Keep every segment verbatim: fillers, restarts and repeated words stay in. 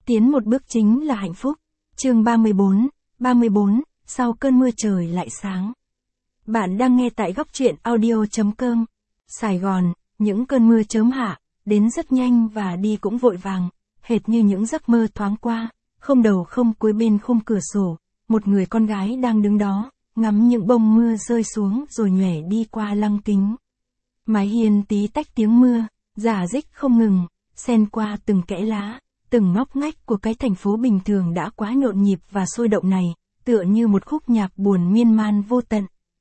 tiến một bước chính là hạnh phúc. Chương ba mươi bốn, ba mươi bốn, sau cơn mưa trời lại sáng. Bạn đang nghe tại góc truyện audio chấm com. Sài Gòn, những cơn mưa chớm hạ, đến rất nhanh và đi cũng vội vàng, hệt như những giấc mơ thoáng qua, không đầu không cuối bên khung cửa sổ, một người con gái đang đứng đó, ngắm những bông mưa rơi xuống rồi nhoẻn đi qua lăng kính. Mái hiên tí tách tiếng mưa, rả rích không ngừng, xen qua từng kẽ lá, từng ngóc ngách của cái thành phố bình thường đã quá nhộn nhịp và sôi động này, tựa như một khúc nhạc buồn miên man vô tận.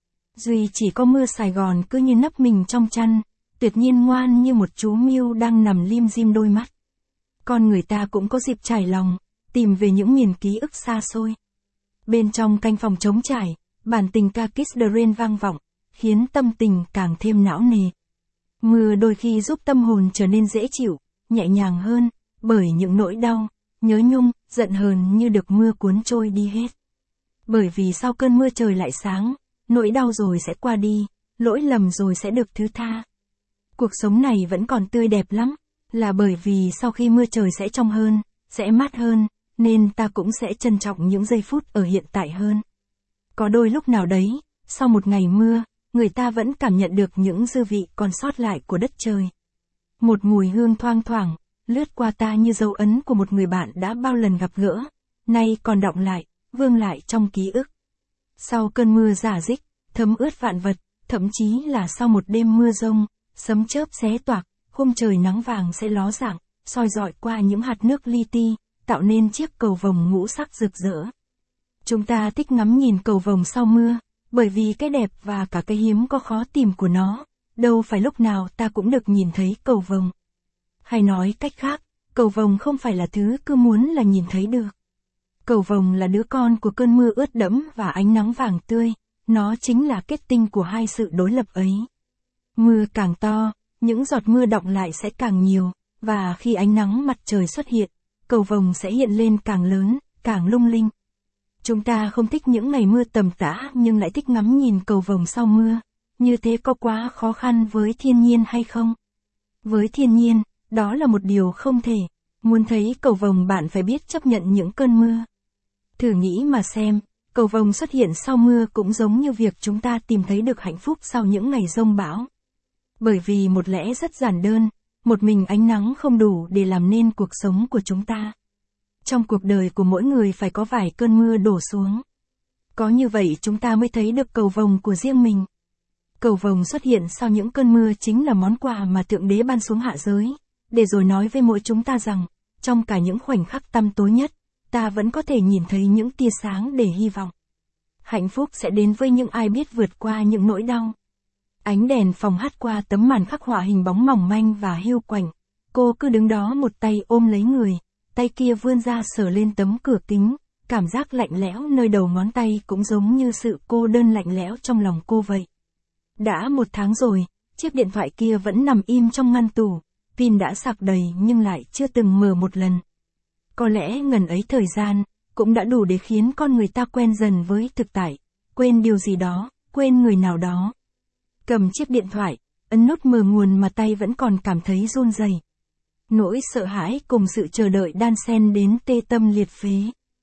Duy chỉ có mưa Sài Gòn cứ như nấp mình trong chăn, tuyệt nhiên ngoan như một chú mưu đang nằm lim dim đôi mắt. Con người ta cũng có dịp trải lòng, tìm về những miền ký ức xa xôi. Bên trong canh phòng trống trải, bản tình ca Kiss the Rain vang vọng, khiến tâm tình càng thêm não nề. Mưa đôi khi giúp tâm hồn trở nên dễ chịu, nhẹ nhàng hơn, bởi những nỗi đau, nhớ nhung, giận hờn như được mưa cuốn trôi đi hết. Bởi vì sau cơn mưa trời lại sáng, nỗi đau rồi sẽ qua đi, lỗi lầm rồi sẽ được thứ tha. Cuộc sống này vẫn còn tươi đẹp lắm, là bởi vì sau khi mưa trời sẽ trong hơn, sẽ mát hơn, nên ta cũng sẽ trân trọng những giây phút ở hiện tại hơn. Có đôi lúc nào đấy, sau một ngày mưa, người ta vẫn cảm nhận được những dư vị còn sót lại của đất trời. Một mùi hương thoang thoảng, lướt qua ta như dấu ấn của một người bạn đã bao lần gặp gỡ, nay còn đọng lại, vương lại trong ký ức. Sau cơn mưa rả rích, thấm ướt vạn vật, thậm chí là sau một đêm mưa rông, sấm chớp xé toạc, khung trời nắng vàng sẽ ló dạng, soi rọi qua những hạt nước li ti, tạo nên chiếc cầu vồng ngũ sắc rực rỡ. Chúng ta thích ngắm nhìn cầu vồng sau mưa, bởi vì cái đẹp và cả cái hiếm có khó tìm của nó, đâu phải lúc nào ta cũng được nhìn thấy cầu vồng. Hay nói cách khác, cầu vồng không phải là thứ cứ muốn là nhìn thấy được. Cầu vồng là đứa con của cơn mưa ướt đẫm và ánh nắng vàng tươi, nó chính là kết tinh của hai sự đối lập ấy. Mưa càng to, những giọt mưa đọng lại sẽ càng nhiều, và khi ánh nắng mặt trời xuất hiện, cầu vồng sẽ hiện lên càng lớn, càng lung linh. Chúng ta không thích những ngày mưa tầm tã nhưng lại thích ngắm nhìn cầu vồng sau mưa, như thế có quá khó khăn với thiên nhiên hay không? Với thiên nhiên, đó là một điều không thể, muốn thấy cầu vồng bạn phải biết chấp nhận những cơn mưa. Thử nghĩ mà xem, cầu vồng xuất hiện sau mưa cũng giống như việc chúng ta tìm thấy được hạnh phúc sau những ngày giông bão. Bởi vì một lẽ rất giản đơn, một mình ánh nắng không đủ để làm nên cuộc sống của chúng ta. Trong cuộc đời của mỗi người phải có vài cơn mưa đổ xuống. Có như vậy chúng ta mới thấy được cầu vồng của riêng mình. Cầu vồng xuất hiện sau những cơn mưa chính là món quà mà Thượng Đế ban xuống hạ giới, để rồi nói với mỗi chúng ta rằng, trong cả những khoảnh khắc tăm tối nhất, ta vẫn có thể nhìn thấy những tia sáng để hy vọng. Hạnh phúc sẽ đến với những ai biết vượt qua những nỗi đau. Ánh đèn phòng hắt qua tấm màn khắc họa hình bóng mỏng manh và hiu quạnh. Cô cứ đứng đó một tay ôm lấy người, tay kia vươn ra sờ lên tấm cửa kính, cảm giác lạnh lẽo nơi đầu ngón tay cũng giống như sự cô đơn lạnh lẽo trong lòng cô vậy. Đã một tháng rồi, chiếc điện thoại kia vẫn nằm im trong ngăn tủ, pin đã sạc đầy nhưng lại chưa từng mở một lần. Có lẽ ngần ấy thời gian, cũng đã đủ để khiến con người ta quen dần với thực tại, quên điều gì đó, quên người nào đó. Cầm chiếc điện thoại, ấn nút mở nguồn mà tay vẫn còn cảm thấy run rẩy. Nỗi sợ hãi cùng sự chờ đợi đan xen đến tê tâm liệt phế.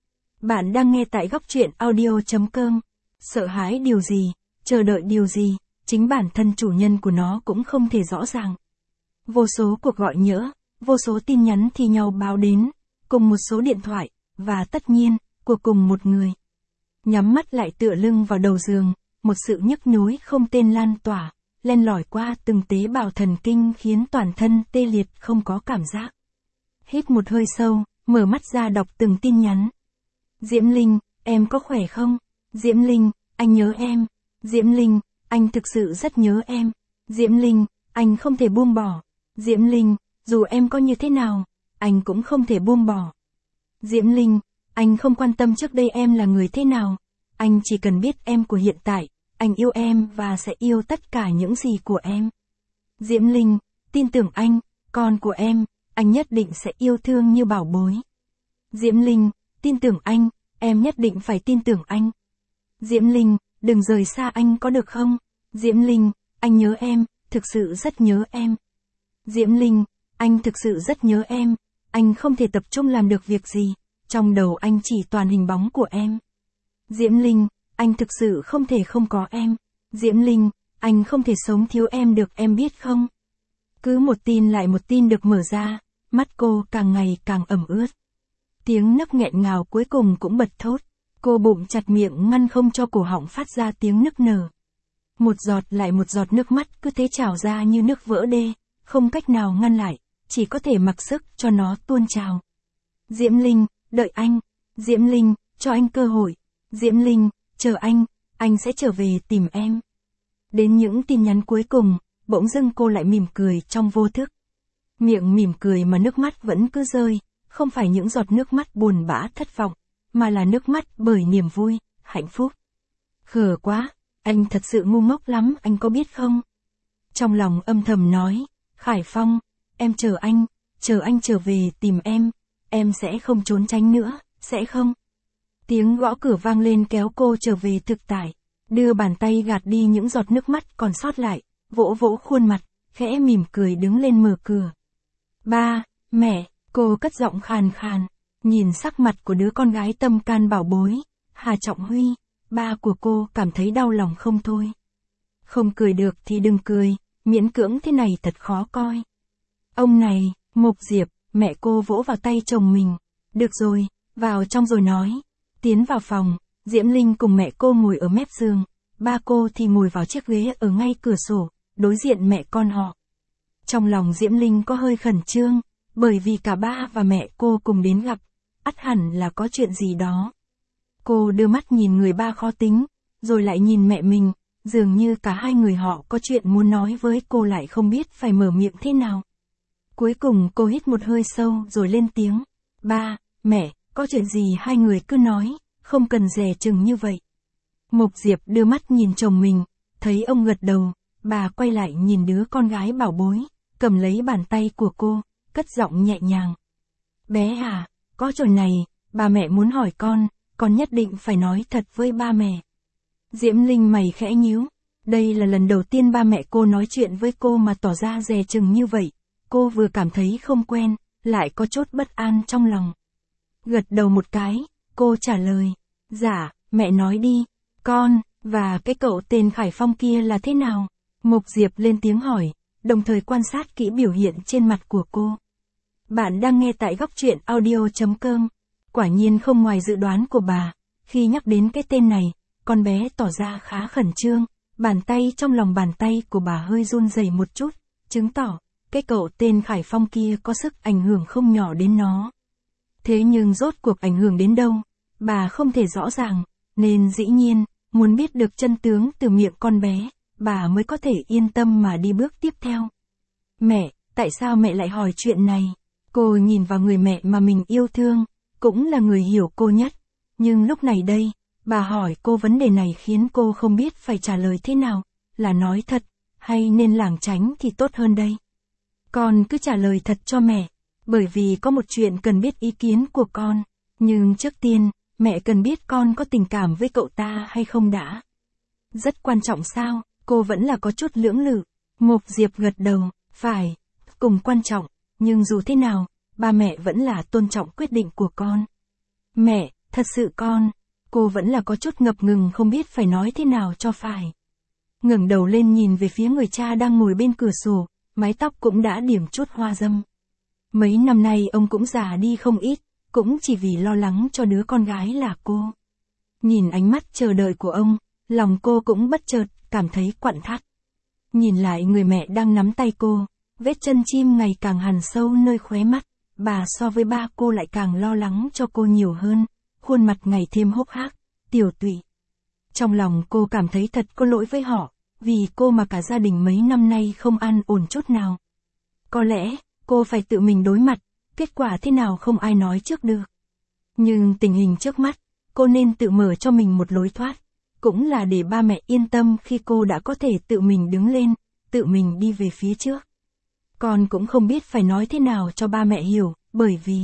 Bạn đang nghe tại góc truyện audio chấm com. Sợ hãi điều gì, chờ đợi điều gì, chính bản thân chủ nhân của nó cũng không thể rõ ràng. Vô số cuộc gọi nhỡ, vô số tin nhắn thi nhau báo đến, cùng một số điện thoại, và tất nhiên, của cùng một người. Nhắm mắt lại tựa lưng vào đầu giường, một sự nhức nhối không tên lan tỏa, len lỏi qua từng tế bào thần kinh khiến toàn thân tê liệt không có cảm giác. Hít một hơi sâu, mở mắt ra đọc từng tin nhắn. Diễm Linh, em có khỏe không? Diễm Linh, anh nhớ em. Diễm Linh, anh thực sự rất nhớ em. Diễm Linh, anh không thể buông bỏ. Diễm Linh, dù em có như thế nào, anh cũng không thể buông bỏ. Diễm Linh, anh không quan tâm trước đây em là người thế nào. Anh chỉ cần biết em của hiện tại, anh yêu em và sẽ yêu tất cả những gì của em. Diễm Linh, tin tưởng anh, con của em, anh nhất định sẽ yêu thương như bảo bối. Diễm Linh, tin tưởng anh, em nhất định phải tin tưởng anh. Diễm Linh, đừng rời xa anh có được không? Diễm Linh, anh nhớ em, thực sự rất nhớ em. Diễm Linh, anh thực sự rất nhớ em, anh không thể tập trung làm được việc gì, trong đầu anh chỉ toàn hình bóng của em. Diễm Linh, anh thực sự không thể không có em. Diễm Linh, anh không thể sống thiếu em được, em biết không? Cứ một tin lại một tin được mở ra, mắt cô càng ngày càng ẩm ướt. Tiếng nấc nghẹn ngào cuối cùng cũng bật thốt. Cô bụng chặt miệng ngăn không cho cổ họng phát ra tiếng nức nở. Một giọt lại một giọt nước mắt cứ thế trào ra như nước vỡ đê, không cách nào ngăn lại, chỉ có thể mặc sức cho nó tuôn trào. Diễm Linh, đợi anh. Diễm Linh, cho anh cơ hội. Diễm Linh, chờ anh, anh sẽ trở về tìm em. Đến những tin nhắn cuối cùng, bỗng dưng cô lại mỉm cười trong vô thức. Miệng mỉm cười mà nước mắt vẫn cứ rơi, không phải những giọt nước mắt buồn bã thất vọng, mà là nước mắt bởi niềm vui, hạnh phúc. Khờ quá, anh thật sự ngu ngốc lắm, anh có biết không? Trong lòng âm thầm nói, Khải Phong, em chờ anh, chờ anh trở về tìm em, em sẽ không trốn tránh nữa, sẽ không? Tiếng gõ cửa vang lên kéo cô trở về thực tại, đưa bàn tay gạt đi những giọt nước mắt còn sót lại, vỗ vỗ khuôn mặt, khẽ mỉm cười đứng lên mở cửa. Ba, mẹ, cô cất giọng khàn khàn, nhìn sắc mặt của đứa con gái tâm can bảo bối, Hà Trọng Huy, ba của cô cảm thấy đau lòng không thôi. Không cười được thì đừng cười, miễn cưỡng thế này thật khó coi. Ông này, Mục Diệp, mẹ cô vỗ vào tay chồng mình. Được rồi, vào trong rồi nói. Tiến vào phòng, Diễm Linh cùng mẹ cô ngồi ở mép giường, ba cô thì ngồi vào chiếc ghế ở ngay cửa sổ, đối diện mẹ con họ. Trong lòng Diễm Linh có hơi khẩn trương, bởi vì cả ba và mẹ cô cùng đến gặp, ắt hẳn là có chuyện gì đó. Cô đưa mắt nhìn người ba khó tính, rồi lại nhìn mẹ mình, dường như cả hai người họ có chuyện muốn nói với cô lại không biết phải mở miệng thế nào. Cuối cùng cô hít một hơi sâu rồi lên tiếng. Ba, mẹ, có chuyện gì hai người cứ nói, không cần dè chừng như vậy. Mục Diệp đưa mắt nhìn chồng mình, thấy ông gật đầu, bà quay lại nhìn đứa con gái bảo bối, cầm lấy bàn tay của cô, cất giọng nhẹ nhàng. Bé à, có chuyện này, ba mẹ muốn hỏi con, con nhất định phải nói thật với ba mẹ. Diễm Linh mày khẽ nhíu, đây là lần đầu tiên ba mẹ cô nói chuyện với cô mà tỏ ra dè chừng như vậy, cô vừa cảm thấy không quen, lại có chút bất an trong lòng. Gật đầu một cái, cô trả lời, dạ, mẹ nói đi, con, và cái cậu tên Khải Phong kia là thế nào? Mục Diệp lên tiếng hỏi, đồng thời quan sát kỹ biểu hiện trên mặt của cô. Bạn đang nghe tại góc truyện audio chấm com. Quả nhiên không ngoài dự đoán của bà, khi nhắc đến cái tên này, con bé tỏ ra khá khẩn trương, bàn tay trong lòng bàn tay của bà hơi run rẩy một chút, chứng tỏ, cái cậu tên Khải Phong kia có sức ảnh hưởng không nhỏ đến nó. Thế nhưng rốt cuộc ảnh hưởng đến đâu, bà không thể rõ ràng, nên dĩ nhiên, muốn biết được chân tướng từ miệng con bé, bà mới có thể yên tâm mà đi bước tiếp theo. Mẹ, tại sao mẹ lại hỏi chuyện này? Cô nhìn vào người mẹ mà mình yêu thương, cũng là người hiểu cô nhất. Nhưng lúc này đây, bà hỏi cô vấn đề này khiến cô không biết phải trả lời thế nào, là nói thật, hay nên lảng tránh thì tốt hơn đây. Con cứ trả lời thật cho mẹ, bởi vì có một chuyện cần biết ý kiến của con. Nhưng trước tiên, mẹ cần biết con có tình cảm với cậu ta hay không đã. Rất quan trọng sao, cô vẫn là có chút lưỡng lự. Mục Diệp gật đầu, phải, cùng quan trọng, nhưng dù thế nào, ba mẹ vẫn là tôn trọng quyết định của con. Mẹ, thật sự con, cô vẫn là có chút ngập ngừng không biết phải nói thế nào cho phải. Ngẩng đầu lên nhìn về phía người cha đang ngồi bên cửa sổ, mái tóc cũng đã điểm chút hoa râm. Mấy năm nay ông cũng già đi không ít, cũng chỉ vì lo lắng cho đứa con gái là cô. Nhìn ánh mắt chờ đợi của ông, lòng cô cũng bất chợt, cảm thấy quặn thắt. Nhìn lại người mẹ đang nắm tay cô, vết chân chim ngày càng hằn sâu nơi khóe mắt, bà so với ba cô lại càng lo lắng cho cô nhiều hơn, khuôn mặt ngày thêm hốc hác, tiểu tụy. Trong lòng cô cảm thấy thật có lỗi với họ, vì cô mà cả gia đình mấy năm nay không an ổn chút nào. Có lẽ, cô phải tự mình đối mặt, kết quả thế nào không ai nói trước được. Nhưng tình hình trước mắt, cô nên tự mở cho mình một lối thoát, cũng là để ba mẹ yên tâm khi cô đã có thể tự mình đứng lên, tự mình đi về phía trước. Con cũng không biết phải nói thế nào cho ba mẹ hiểu, bởi vì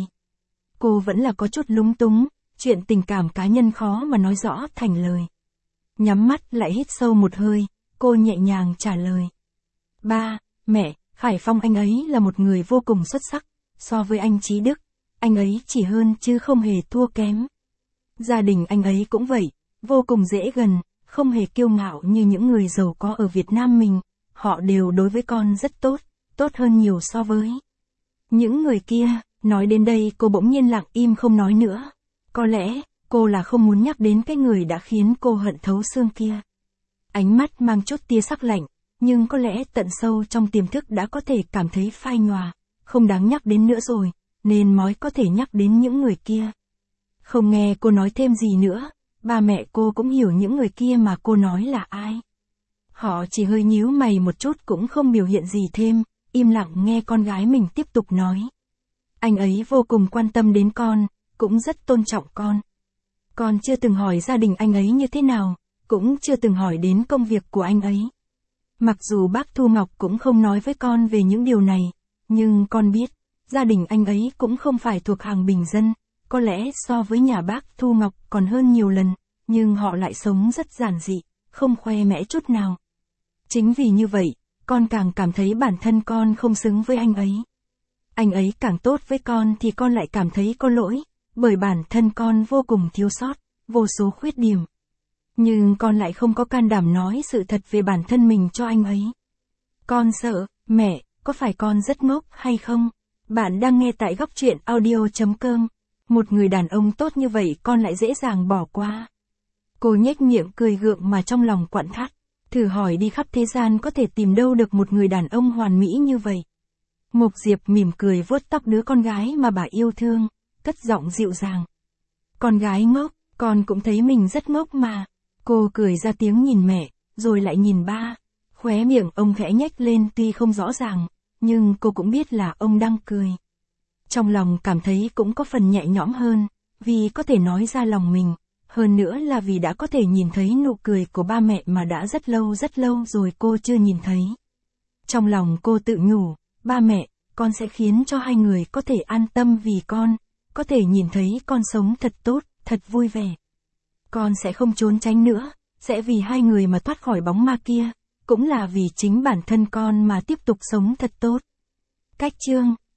cô vẫn là có chút lúng túng, chuyện tình cảm cá nhân khó mà nói rõ thành lời. Nhắm mắt lại hít sâu một hơi, cô nhẹ nhàng trả lời. Ba, mẹ, Khải Phong anh ấy là một người vô cùng xuất sắc, so với anh Chí Đức, anh ấy chỉ hơn chứ không hề thua kém. Gia đình anh ấy cũng vậy, vô cùng dễ gần, không hề kiêu ngạo như những người giàu có ở Việt Nam mình, họ đều đối với con rất tốt, tốt hơn nhiều so với những người kia. Nói đến đây cô bỗng nhiên lặng im không nói nữa. Có lẽ, cô là không muốn nhắc đến cái người đã khiến cô hận thấu xương kia. Ánh mắt mang chút tia sắc lạnh, nhưng có lẽ tận sâu trong tiềm thức đã có thể cảm thấy phai nhòa, không đáng nhắc đến nữa rồi, nên mới có thể nhắc đến những người kia. Không nghe cô nói thêm gì nữa, ba mẹ cô cũng hiểu những người kia mà cô nói là ai. Họ chỉ hơi nhíu mày một chút cũng không biểu hiện gì thêm, im lặng nghe con gái mình tiếp tục nói. Anh ấy vô cùng quan tâm đến con, cũng rất tôn trọng con. Con chưa từng hỏi gia đình anh ấy như thế nào, cũng chưa từng hỏi đến công việc của anh ấy. Mặc dù bác Thu Ngọc cũng không nói với con về những điều này, nhưng con biết, gia đình anh ấy cũng không phải thuộc hàng bình dân, có lẽ so với nhà bác Thu Ngọc còn hơn nhiều lần, nhưng họ lại sống rất giản dị, không khoe mẽ chút nào. Chính vì như vậy, con càng cảm thấy bản thân con không xứng với anh ấy. Anh ấy càng tốt với con thì con lại cảm thấy có lỗi, bởi bản thân con vô cùng thiếu sót, vô số khuyết điểm. Nhưng con lại không có can đảm nói sự thật về bản thân mình cho anh ấy. Con sợ, mẹ, có phải con rất ngốc hay không? Bạn đang nghe tại góc truyện audio chấm com. Một người đàn ông tốt như vậy con lại dễ dàng bỏ qua. Cô nhếch miệng cười gượng mà trong lòng quặn thắt. Thử hỏi đi khắp thế gian có thể tìm đâu được một người đàn ông hoàn mỹ như vậy. Mộc Diệp mỉm cười vuốt tóc đứa con gái mà bà yêu thương, cất giọng dịu dàng. Con gái ngốc, con cũng thấy mình rất ngốc mà. Cô cười ra tiếng nhìn mẹ, rồi lại nhìn ba. Khóe miệng ông khẽ nhếch lên tuy không rõ ràng, nhưng cô cũng biết là ông đang cười. Trong lòng cảm thấy cũng có phần nhẹ nhõm hơn, vì có thể nói ra lòng mình, hơn nữa là vì đã có thể nhìn thấy nụ cười của ba mẹ mà đã rất lâu rất lâu rồi cô chưa nhìn thấy. Trong lòng cô tự nhủ, ba mẹ, con sẽ khiến cho hai người có thể an tâm vì con, có thể nhìn thấy con sống thật tốt, thật vui vẻ. Con sẽ không trốn tránh nữa, sẽ vì hai người mà thoát khỏi bóng ma kia, cũng là vì chính bản thân con mà tiếp tục sống thật tốt. Cách chương